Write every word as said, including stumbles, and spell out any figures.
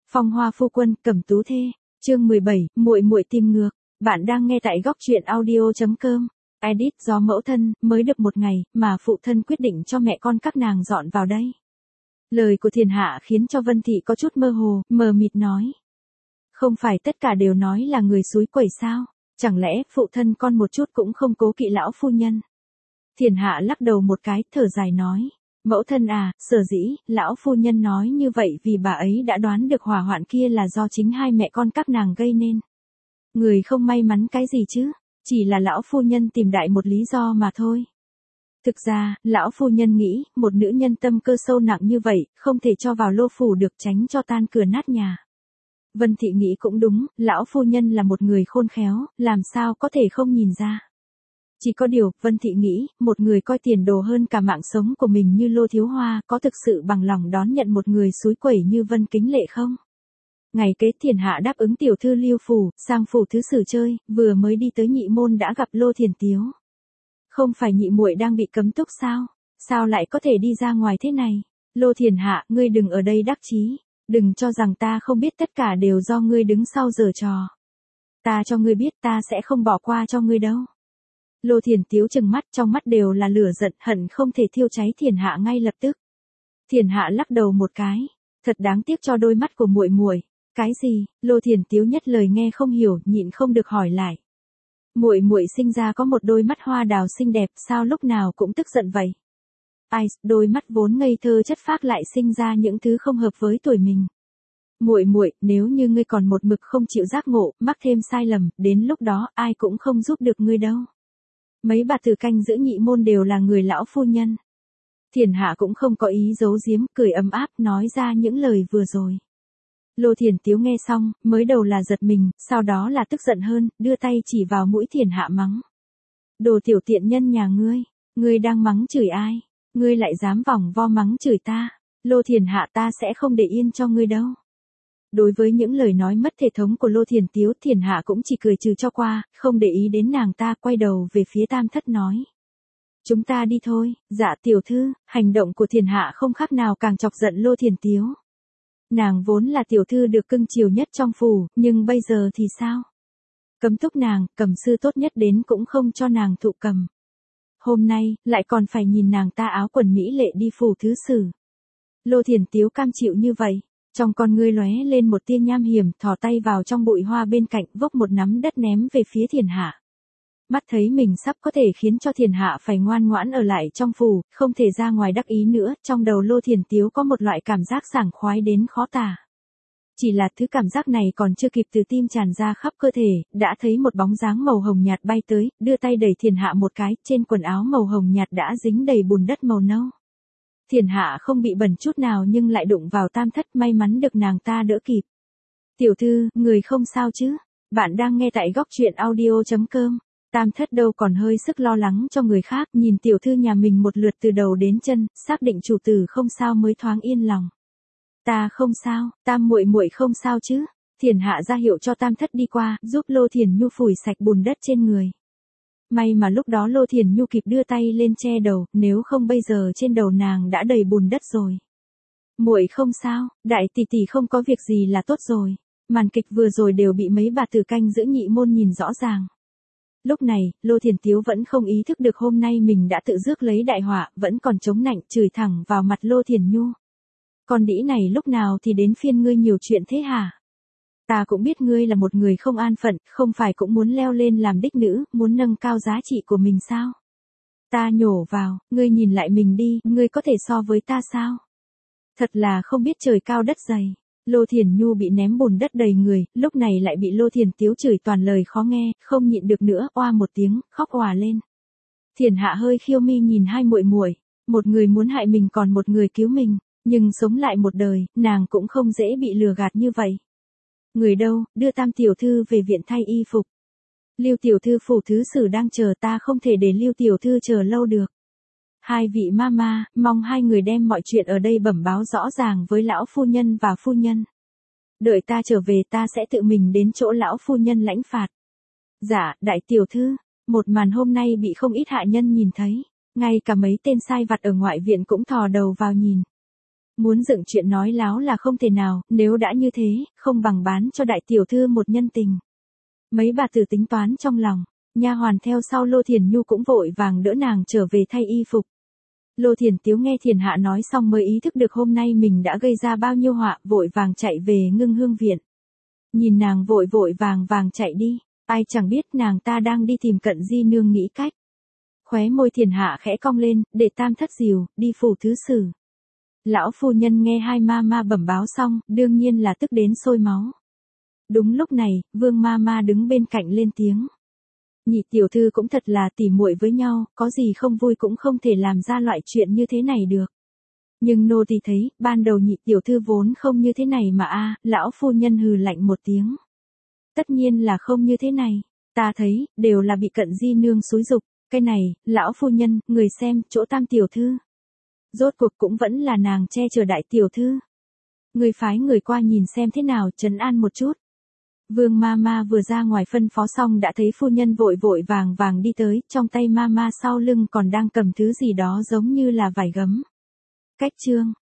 Phong Hoa phu quân, Cẩm Tú thê, chương mười bảy, muội muội tìm ngược. Bạn đang nghe tại góc truyện audio chấm com. Edit do mẫu thân, mới được một ngày, mà phụ thân quyết định cho mẹ con các nàng dọn vào đây. Lời của Thiền Hạ khiến cho Vân Thị có chút mơ hồ, mờ mịt nói. Không phải tất cả đều nói là người xúi quẩy sao, chẳng lẽ phụ thân con một chút cũng không cố kỵ lão phu nhân. Thiền Hạ lắc đầu một cái, thở dài nói. Mẫu thân à, sở dĩ, lão phu nhân nói như vậy vì bà ấy đã đoán được hỏa hoạn kia là do chính hai mẹ con các nàng gây nên. Người không may mắn cái gì chứ, chỉ là lão phu nhân tìm đại một lý do mà thôi. Thực ra, lão phu nhân nghĩ, một nữ nhân tâm cơ sâu nặng như vậy, không thể cho vào lô phủ được, tránh cho tan cửa nát nhà. Vân Thị nghĩ cũng đúng, lão phu nhân là một người khôn khéo, làm sao có thể không nhìn ra. Chỉ có điều, Vân Thị nghĩ, một người coi tiền đồ hơn cả mạng sống của mình như Lô Thiếu Hoa, có thực sự bằng lòng đón nhận một người xúi quẩy như Vân Kính Lệ không? Ngày kế Thiền Hạ đáp ứng tiểu thư Lưu phủ, sang phủ thứ sử chơi, vừa mới đi tới nhị môn đã gặp Lô Thiền Tiếu. Không phải nhị muội đang bị cấm túc sao? Sao lại có thể đi ra ngoài thế này? Lô Thiền Hạ, ngươi đừng ở đây đắc chí, đừng cho rằng ta không biết tất cả đều do ngươi đứng sau giở trò. Ta cho ngươi biết ta sẽ không bỏ qua cho ngươi đâu. Lô Thiền Tiếu trừng mắt, trong mắt đều là lửa giận, hận không thể thiêu cháy Thiền Hạ ngay lập tức. Thiền Hạ lắc đầu một cái, thật đáng tiếc cho đôi mắt của muội muội. Cái gì? Lô Thiền Tiếu nhất lời nghe không hiểu, nhịn không được hỏi lại. Muội muội sinh ra có một đôi mắt hoa đào xinh đẹp, sao lúc nào cũng tức giận vậy? Ai, đôi mắt vốn ngây thơ chất phác lại sinh ra những thứ không hợp với tuổi mình. Muội muội, nếu như ngươi còn một mực không chịu giác ngộ, mắc thêm sai lầm, đến lúc đó ai cũng không giúp được ngươi đâu. Mấy bà tử canh giữ nhị môn đều là người lão phu nhân. Thiền Hạ cũng không có ý giấu giếm, cười ấm áp nói ra những lời vừa rồi. Lô Thiền Tiếu nghe xong, mới đầu là giật mình, sau đó là tức giận hơn, đưa tay chỉ vào mũi Thiền Hạ mắng. Đồ tiểu tiện nhân nhà ngươi, ngươi đang mắng chửi ai? Ngươi lại dám vòng vo mắng chửi ta? Lô Thiền Hạ, ta sẽ không để yên cho ngươi đâu. Đối với những lời nói mất thể thống của Lô Thiền Tiếu, Thiền Hạ cũng chỉ cười trừ cho qua, không để ý đến nàng ta, quay đầu về phía Tam Thất nói. Chúng ta đi thôi. Dạ tiểu thư. Hành động của Thiền Hạ không khác nào càng chọc giận Lô Thiền Tiếu. Nàng vốn là tiểu thư được cưng chiều nhất trong phủ, nhưng bây giờ thì sao? Cấm túc nàng, cầm sư tốt nhất đến cũng không cho nàng thụ cầm. Hôm nay, lại còn phải nhìn nàng ta áo quần mỹ lệ đi phủ thứ sử. Lô Thiền Tiếu cam chịu như vậy. Trong con ngươi lóe lên một tia nham hiểm, thò tay vào trong bụi hoa bên cạnh, vốc một nắm đất ném về phía Thiền Hạ. Mắt thấy mình sắp có thể khiến cho Thiền Hạ phải ngoan ngoãn ở lại trong phủ, không thể ra ngoài đắc ý nữa, trong đầu Lô Thiền Tiếu có một loại cảm giác sảng khoái đến khó tả. Chỉ là thứ cảm giác này còn chưa kịp từ tim tràn ra khắp cơ thể, đã thấy một bóng dáng màu hồng nhạt bay tới, đưa tay đẩy Thiền Hạ một cái, trên quần áo màu hồng nhạt đã dính đầy bùn đất màu nâu. Thiền Hạ không bị bẩn chút nào nhưng lại đụng vào Tam Thất, may mắn được nàng ta đỡ kịp. Tiểu thư, người không sao chứ? Bạn đang nghe tại góc truyện audio chấm com. Tam Thất đâu còn hơi sức lo lắng cho người khác, nhìn tiểu thư nhà mình một lượt từ đầu đến chân, xác định chủ tử không sao mới thoáng yên lòng. Ta không sao, Tam muội muội không sao chứ? Thiền Hạ ra hiệu cho Tam Thất đi qua, giúp Lô Thiền Nhu phủi sạch bùn đất trên người. May mà lúc đó Lô Thiền Nhu kịp đưa tay lên che đầu, nếu không bây giờ trên đầu nàng đã đầy bùn đất rồi. Muội không sao, đại tỷ tỷ không có việc gì là tốt rồi. Màn kịch vừa rồi đều bị mấy bà tử canh giữ nhị môn nhìn rõ ràng. Lúc này, Lô Thiền Tiếu vẫn không ý thức được hôm nay mình đã tự rước lấy đại họa, vẫn còn chống nạnh chửi thẳng vào mặt Lô Thiền Nhu. Con đĩ này lúc nào thì đến phiên ngươi nhiều chuyện thế hả? Ta cũng biết ngươi là một người không an phận, không phải cũng muốn leo lên làm đích nữ, muốn nâng cao giá trị của mình sao? Ta nhổ vào, ngươi nhìn lại mình đi, ngươi có thể so với ta sao? Thật là không biết trời cao đất dày. Lô Thiền Nhu bị ném bùn đất đầy người, lúc này lại bị Lô Thiền Tiếu chửi toàn lời khó nghe, không nhịn được nữa, oa một tiếng, khóc òa lên. Thiền Hạ hơi khiêu mi nhìn hai muội muội, một người muốn hại mình còn một người cứu mình, nhưng sống lại một đời, nàng cũng không dễ bị lừa gạt như vậy. Người đâu, đưa Tam tiểu thư về viện thay y phục. Lưu tiểu thư phủ thứ sử đang chờ, ta không thể để Lưu tiểu thư chờ lâu được. Hai vị mama, mong hai người đem mọi chuyện ở đây bẩm báo rõ ràng với lão phu nhân và phu nhân. Đợi ta trở về ta sẽ tự mình đến chỗ lão phu nhân lãnh phạt. Dạ, đại tiểu thư, một màn hôm nay bị không ít hạ nhân nhìn thấy, ngay cả mấy tên sai vặt ở ngoại viện cũng thò đầu vào nhìn. Muốn dựng chuyện nói láo là không thể nào, nếu đã như thế, không bằng bán cho đại tiểu thư một nhân tình. Mấy bà tử tính toán trong lòng, nha hoàn theo sau Lô Thiền Nhu cũng vội vàng đỡ nàng trở về thay y phục. Lô Thiền Tiếu nghe Thiền Hạ nói xong mới ý thức được hôm nay mình đã gây ra bao nhiêu họa, vội vàng chạy về Ngưng Hương viện. Nhìn nàng vội vội vàng vàng chạy đi, ai chẳng biết nàng ta đang đi tìm Cận Di nương nghĩ cách. Khóe môi Thiền Hạ khẽ cong lên, để tam thất dìu, đi phủ thứ sử. Lão phu nhân nghe hai ma ma bẩm báo xong, đương nhiên là tức đến sôi máu. Đúng lúc này, Vương ma ma đứng bên cạnh lên tiếng. Nhị tiểu thư cũng thật là tỉ muội với nhau, có gì không vui cũng không thể làm ra loại chuyện như thế này được. Nhưng nô tỳ thấy, ban đầu nhị tiểu thư vốn không như thế này mà a, lão phu nhân hừ lạnh một tiếng. Tất nhiên là không như thế này, ta thấy, đều là bị Cận Di nương xúi giục, cái này, lão phu nhân, người xem, chỗ tam tiểu thư. Rốt cuộc cũng vẫn là nàng che chở đại tiểu thư. Người phái người qua nhìn xem thế nào, trấn an một chút. Vương ma ma vừa ra ngoài phân phó xong đã thấy phu nhân vội vội vàng vàng đi tới, trong tay ma ma sau lưng còn đang cầm thứ gì đó giống như là vải gấm. Cách chương